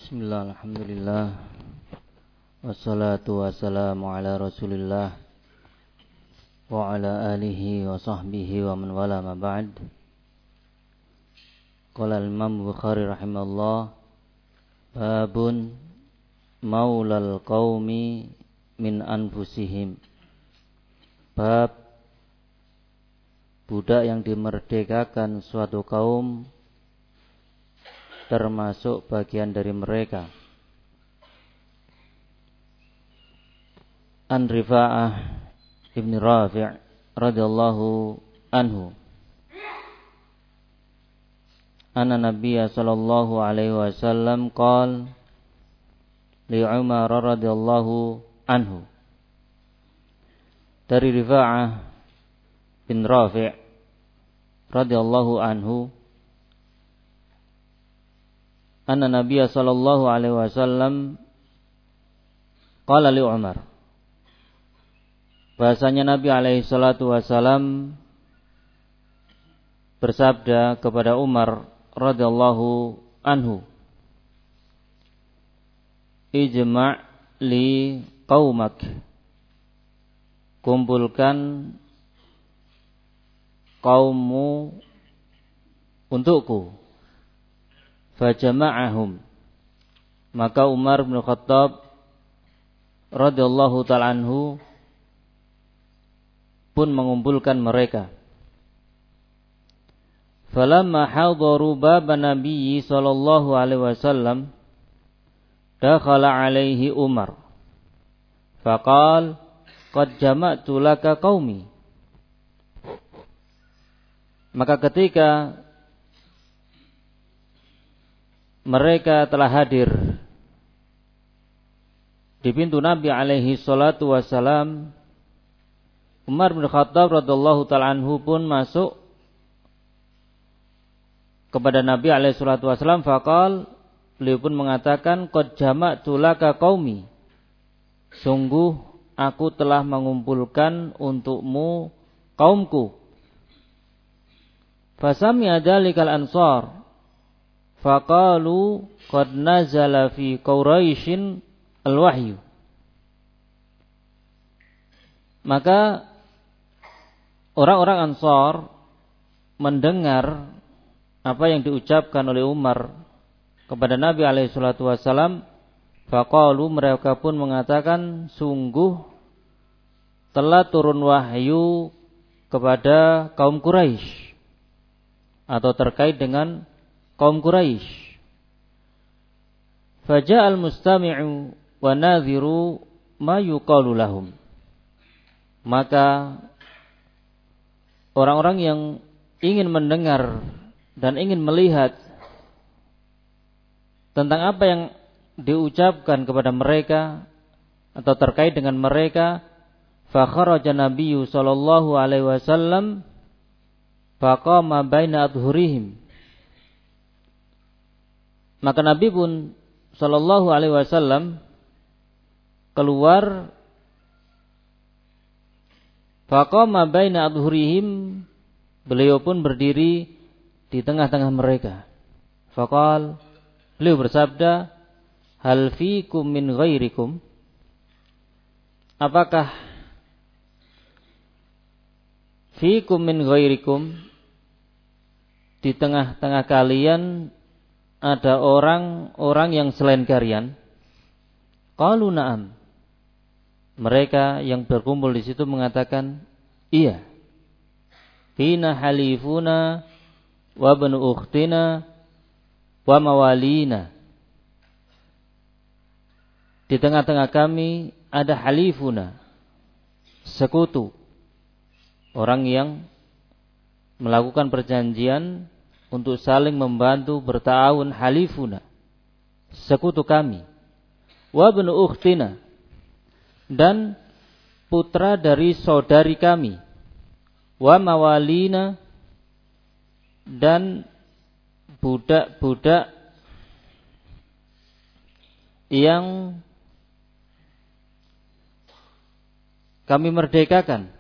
Bismillah, alhamdulillah. Wassalatu wassalamu ala rasulillah wa ala alihi wa sahbihi wa man wala ma ba'd. Qala al-Imam Bukhari rahimahullah, babun maulal qaumi min anfusihim. Bab budak yang dimerdekakan suatu kaum termasuk bagian dari mereka. An Rifa'ah ibn Rafi' radhiyallahu anhu anna Nabiyya sallallahu alaihi wasallam qala li Umar radhiyallahu anhu. Dari Rifa'ah bin Rafi' radhiyallahu anhu, anna Nabiyya sallallahu alaihi wasallam qala li Umar, bahasanya Nabi alaihi salatu wasallam bersabda kepada Umar radhiyallahu anhu, ijma' li qaumak, kumpulkan kaummu untukku. Fajama'ahum, maka Umar bin Khattab radhiyallahu ta'ala anhu pun mengumpulkan mereka. Falamma hadaru baba Nabi sallallahu alaihi wasallam, dakhala alaihi Umar faqal qad jama'tu laka qaumi. Maka ketika mereka telah hadir di pintu Nabi alaihi salatu wassalam, Umar bin Khattab radhiyallahu ta'ala anhu pun masuk kepada Nabi alaihi salatu wassalam. Faqal, beliau pun mengatakan, qad jama'tu laka qaumi, sungguh aku telah mengumpulkan untukmu kaumku. Fasami'a dzalikal ansar faqalu qad nazala fi Quraisyin al-wahyu. Maka orang-orang Ansar mendengar apa yang diucapkan oleh Umar kepada Nabi alaihi salatu wasallam. Faqalu, mereka pun mengatakan, sungguh telah turun wahyu kepada kaum Quraisy, atau terkait dengan kaum Quraisy. Faja'al mustami'u wa nadhiru ma yuqalu lahum. Maka orang-orang yang ingin mendengar dan ingin melihat tentang apa yang diucapkan kepada mereka atau terkait dengan mereka, fa kharaja Nabiyyu sallallahu alaihi wasallam faqama baina adhurihim. Maka Nabi pun sallallahu alaihi wasallam keluar, faqama baina adhurihim, beliau pun berdiri di tengah-tengah mereka. Faqal, beliau bersabda, hal fikum min ghairikum, apakah fikum min ghairikum, di tengah-tengah kalian ada orang-orang yang selain kalian? Qalu na'am. Mereka yang berkumpul di situ mengatakan, iya. Fina halifuna wa banu ukhtina wa mawalina. Di tengah-tengah kami ada halifuna, sekutu, orang yang melakukan perjanjian untuk saling membantu berta'awun, halifuna, sekutu kami. Wa banu ukhtina, dan putra dari saudari kami. Wa mawalina, dan budak-budak yang kami merdekakan.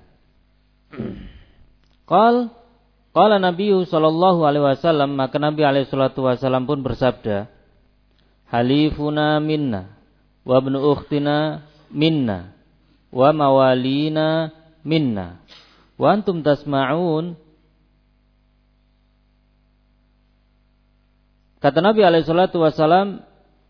Qala Nabi sallallahu alaihi wasallam, maka Nabi alaihi salatu wasallam pun bersabda, halifuna minna wa ibnu ukhtina minna wa mawalina minna wa antum tasma'un. Kata Nabi alaihi salatu wasalam,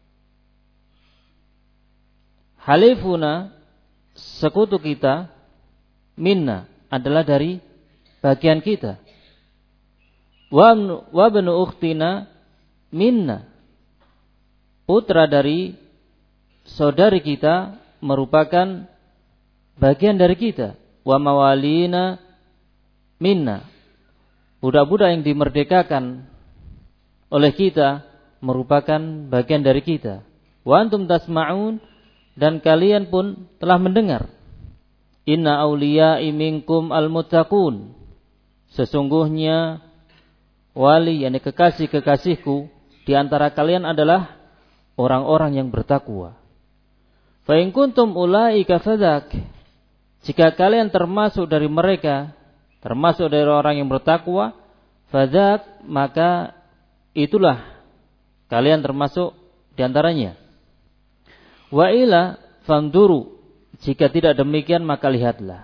halifuna, sekutu kita, minna, adalah dari bagian kita. Wa ibnu ukhtina minna, putra dari saudari kita merupakan bagian dari kita. Wa mawalina minna, budak-budak yang dimerdekakan oleh kita merupakan bagian dari kita. Wa antum tasma'un, dan kalian pun telah mendengar. Inna awliya'i minkum al-muttaqun, sesungguhnya wali, yakni kekasih-kekasihku di antara kalian adalah orang-orang yang bertakwa. Fa in kuntum ulaika fadak, jika kalian termasuk dari mereka, termasuk dari orang yang bertakwa, fadak, maka itulah kalian termasuk di antaranya. Wa ila fanduru, jika tidak demikian maka lihatlah.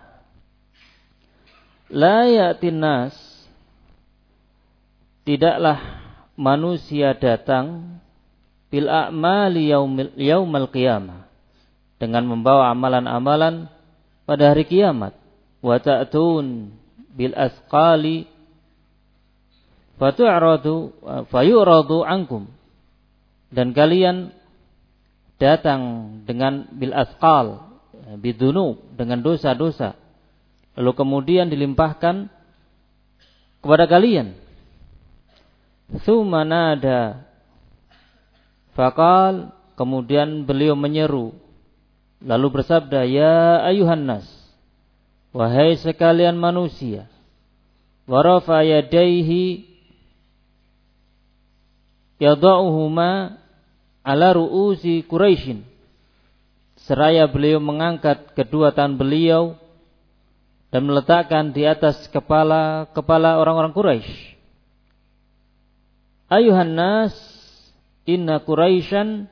La ya'tin nas, tidaklah manusia datang bil a'mali yaumal qiyamah, dengan membawa amalan-amalan pada hari kiamat. Wa ta'tun bil asqali fayu'radu ankum, dan kalian datang dengan bil asqal, bidunub, dengan dosa-dosa, lalu kemudian dilimpahkan kepada kalian. Tsumma nada faqal, kemudian beliau menyeru lalu bersabda, ya ayuhan nas, wahai sekalian manusia, wa rafa yadaihi yada'uhuma ala ru'usi Quraisyin, seraya beliau mengangkat kedua tangan beliau dan meletakkan di atas kepala orang-orang Quraisy. Ayuhan nas, inna Quraisyan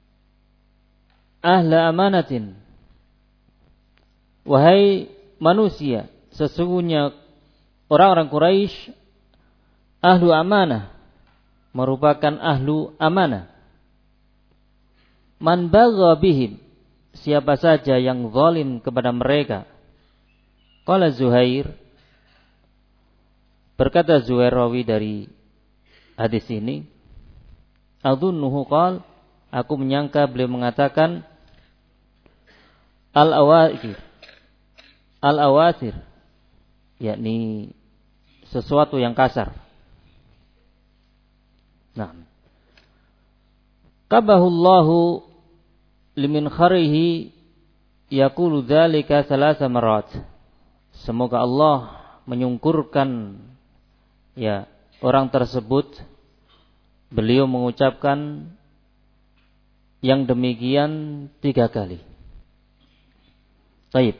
ahla amanatin, wahai manusia, sesungguhnya orang-orang Quraisy ahlu amanah, merupakan ahlu amanah. Man bagha bihim, siapa saja yang zalim kepada mereka. Qala Zuhair, berkata Zuhair rawi dari hadis ini, adunnuhu qal, aku menyangka beliau mengatakan al-awasir, yakni sesuatu yang kasar. Nah, qabahullahu limin kharihi yaqulu dzalika salasa marat. Semoga Allah menyungkurkan ya orang tersebut, beliau mengucapkan yang demikian 3 kali. Baik.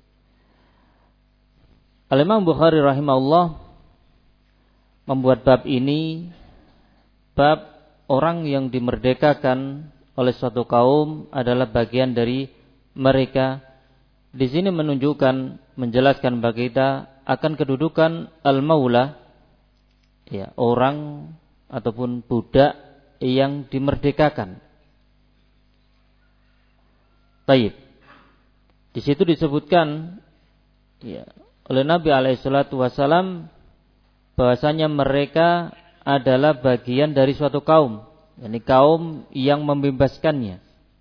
Al-Imam Bukhari rahimahullah membuat bab ini, bab orang yang dimerdekakan oleh suatu kaum adalah bagian dari mereka. Di sini menunjukkan, menjelaskan bagi kita akan kedudukan al-maula, ya, orang ataupun budak yang dimerdekakan. Baik. Di situ disebutkan ya, oleh Nabi alaihissalatu wassalam bahwasanya mereka adalah bagian dari suatu kaum, yakni kaum yang membebaskannya.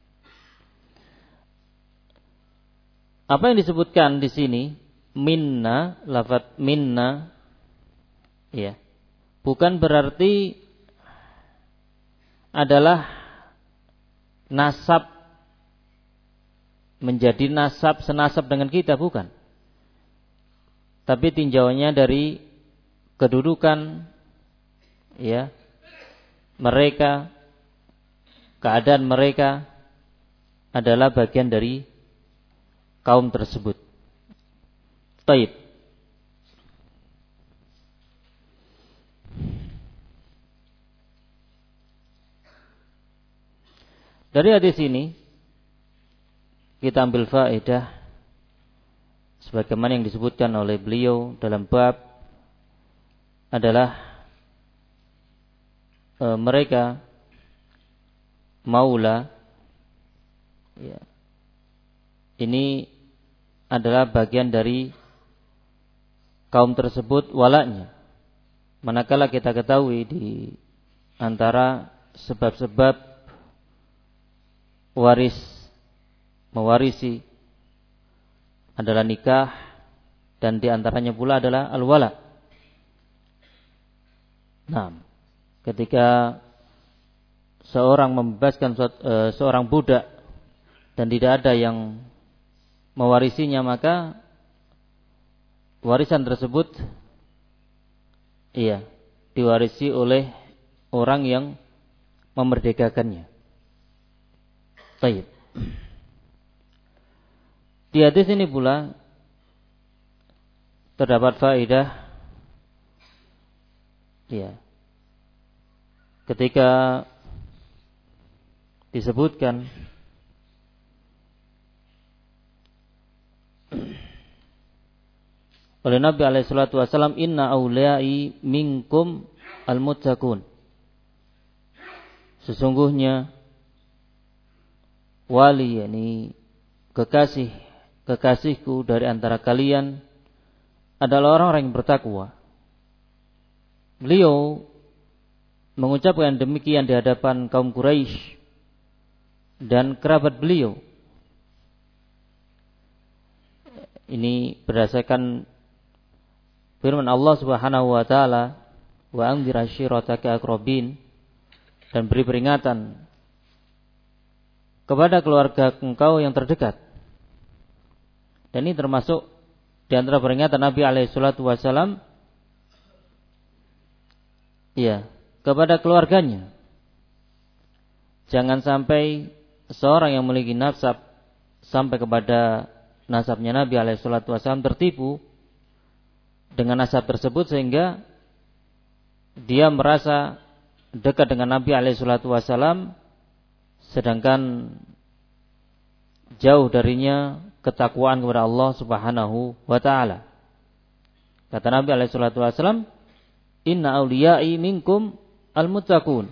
Apa yang disebutkan di sini? Minna, lafaz minna, ya, bukan berarti adalah nasab, menjadi nasab senasab dengan kita, bukan. Tapi tinjauannya dari kedudukan, ya, mereka, keadaan mereka adalah bagian dari kaum tersebut. Taib. Dari hadis ini kita ambil faedah sebagaimana yang disebutkan oleh beliau dalam bab adalah mereka maula, ya, ini adalah bagian dari kaum tersebut walaknya. Manakala kita ketahui di antara sebab-sebab mewarisi adalah nikah, dan di antaranya pula adalah al-wala. Nah, ketika seorang membebaskan seorang budak dan tidak ada yang mewarisinya, maka warisan tersebut diwarisi oleh orang yang memerdekakannya. Baik. Di hadis ini pula terdapat faedah, ketika disebutkan oleh Nabi alaihi salatu wasallam, inna aulai minkum al-muttaqun, sesungguhnya wali, yakni kekasihku dari antara kalian adalah orang-orang yang bertakwa. Beliau mengucapkan demikian di hadapan kaum Quraisy dan kerabat beliau. Ini berdasarkan firman Allah Subhanahu wa taala, wa anzir ashirataka aqrabin, dan beri peringatan kepada keluarga engkau yang terdekat. Dan ini termasuk di antara peringatan Nabi alaihi salatu wasallam kepada keluarganya. Jangan sampai seorang yang memiliki nasab sampai kepada nasabnya Nabi alaihi salatu wasallam tertipu dengan nasab tersebut sehingga dia merasa dekat dengan Nabi alaihi salatu wasallam, sedangkan jauh darinya ketakwaan kepada Allah Subhanahu wa taala. Kata Nabi alaihi salatu wasallam, inna auliyai minkum al-muttaqun.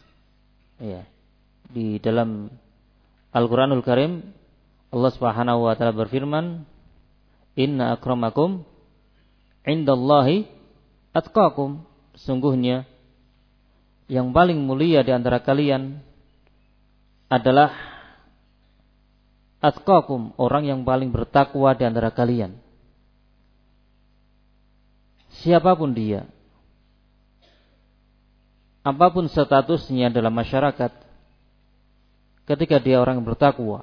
Di dalam Al-Qur'anul Karim Allah Subhanahu wa taala berfirman, inna akramakum indallahi atqakum, sungguhnya yang paling mulia di antara kalian adalah atqakum, orang yang paling bertakwa di antara kalian. Siapapun dia, apapun statusnya dalam masyarakat, ketika dia orang yang bertakwa,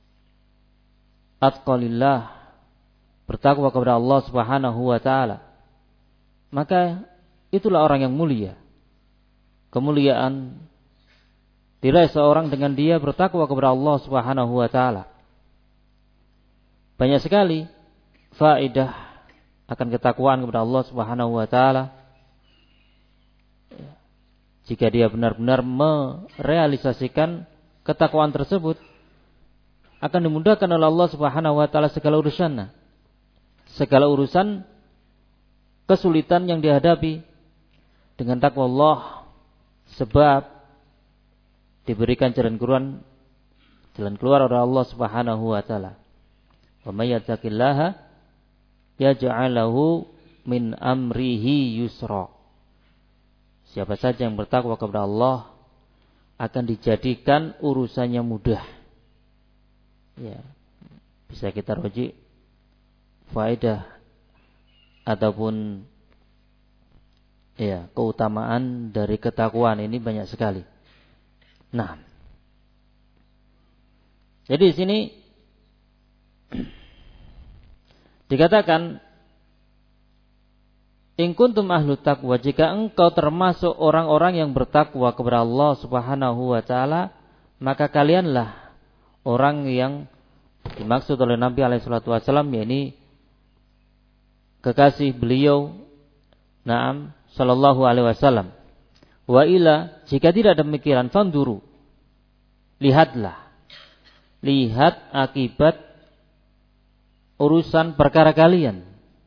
atqalillah, bertakwa kepada Allah Subhanahu wa taala, maka itulah orang yang mulia. Kemuliaan diraih seorang dengan dia bertakwa kepada Allah Subhanahu wa taala. Banyak sekali faedah akan ketakwaan kepada Allah Subhanahu wa taala jika dia benar-benar merealisasikan ketakwaan tersebut. Akan dimudahkan oleh Allah Subhanahu wa taala segala urusannya, segala urusan kesulitan yang dihadapi dengan takwa Allah, sebab diberikan jalan keluar oleh Allah Subhanahu wa taala. Wa may yattaqillaha yaj'al lahu min amrihi yusra. Siapa saja yang bertakwa kepada Allah akan dijadikan urusannya mudah. Bisa kita rujuk faedah ataupun keutamaan dari ketakwaan ini banyak sekali. Nah, jadi di sini dikatakan, in kuntum ahlu taqwa, jika engkau termasuk orang-orang yang bertakwa kepada Allah Subhanahu wa taala, maka kalianlah orang yang dimaksud oleh Nabi alaihi salatu wasallam, yakni kekasih beliau, na'am, sallallahu alaihi wasallam. Wa ila, jika tidak demikian, fanduru, lihat akibat urusan perkara kalian.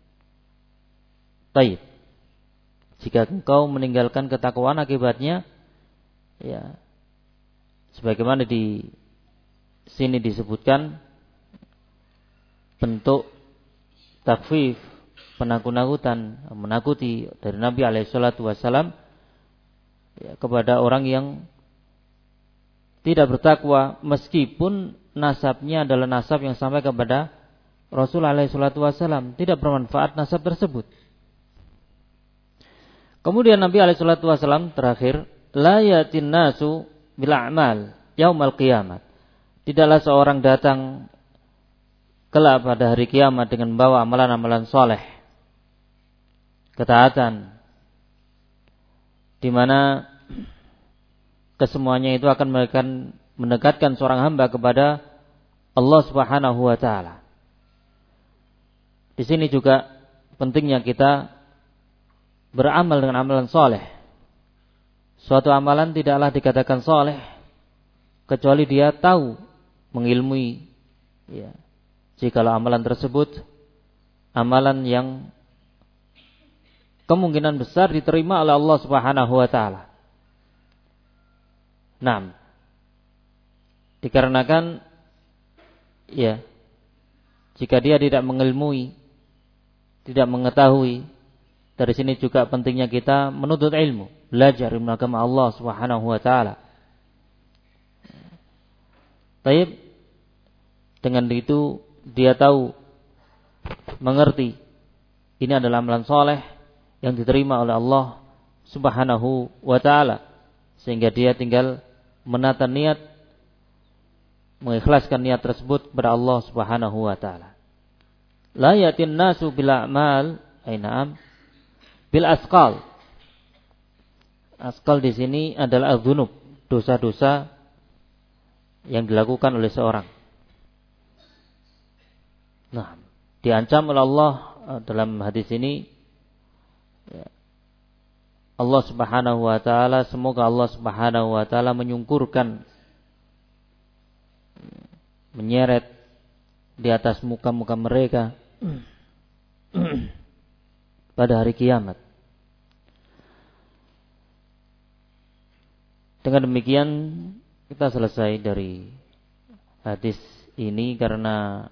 Baik. Jika engkau meninggalkan ketakwaan, akibatnya ya sebagaimana di sini disebutkan bentuk takfif, penakut-nakutan, menakuti dari Nabi alaihissalatu wassalam ya, kepada orang yang tidak bertakwa, meskipun nasabnya adalah nasab yang sampai kepada Rasul alaihissalatu wassalam, tidak bermanfaat nasab tersebut. Kemudian Nabi alaihissalatu wassalam terakhir, la yatin nasu bil a'mal yaumal qiyamah. Tidaklah seorang datang kelak pada hari kiamat dengan membawa amalan-amalan soleh, ketaatan, di mana kesemuanya itu akan mendekatkan seorang hamba kepada Allah Subhanahu wa taala. Di sini juga pentingnya kita beramal dengan amalan soleh. Suatu amalan tidaklah dikatakan soleh kecuali dia tahu, mengilmui ya. Jikalau amalan tersebut amalan yang kemungkinan besar diterima oleh Allah Subhanahu wa taala. Naam. Dikarenakan ya, jika dia tidak mengilmui, tidak mengetahui, dari sini juga pentingnya kita menuntut ilmu, belajar ilmu agama Allah Subhanahu wa taala. Baik, dengan itu dia tahu, mengerti ini adalah amalan soleh yang diterima oleh Allah Subhanahu wa taala, sehingga dia tinggal menata niat, mengikhlaskan niat tersebut kepada Allah Subhanahu wa taala. La yatin nasu bil a'mal ainam bil asqal. Asqal di sini adalah adzunub, dosa-dosa yang dilakukan oleh seorang. Nah, diancam oleh Allah dalam hadis ini ya, Allah Subhanahu wa taala, semoga Allah Subhanahu wa taala menyungkurkan, menyeret di atas muka-muka mereka pada hari kiamat. Dengan demikian kita selesai dari hadis ini, karena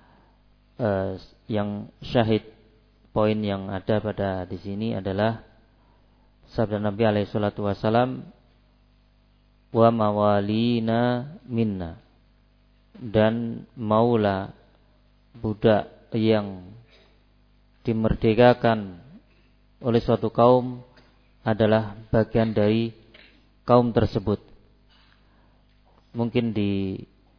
yang syahid, poin yang ada pada hadis ini adalah sabda Nabi alaihi salatu wasalam, wa mawalina minna, dan maula, budak yang dimerdekakan oleh suatu kaum adalah bagian dari kaum tersebut. Mungkin di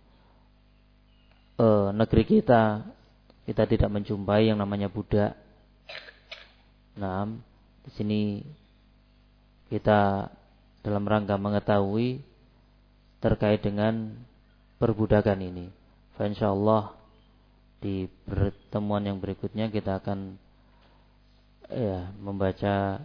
negeri kita tidak menjumpai yang namanya budak. Nah, di sini kita dalam rangka mengetahui terkait dengan perbudakan ini. Insyaallah di pertemuan yang berikutnya kita akan membaca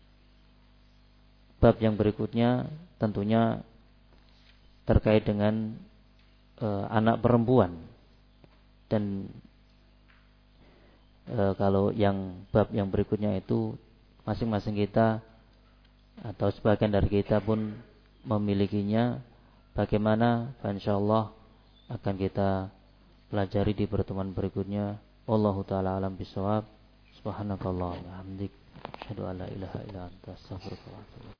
bab yang berikutnya, tentunya terkait dengan anak perempuan. Dan kalau yang bab yang berikutnya itu masing-masing kita atau sebagian dari kita pun memilikinya, bagaimana insyaallah akan kita pelajari di pertemuan berikutnya. Wallahu taala alam bisawab. Subhanakallah wa bihamdik, asyhadu an la ilaha illa anta, astaghfiruka wa atubu ilaik.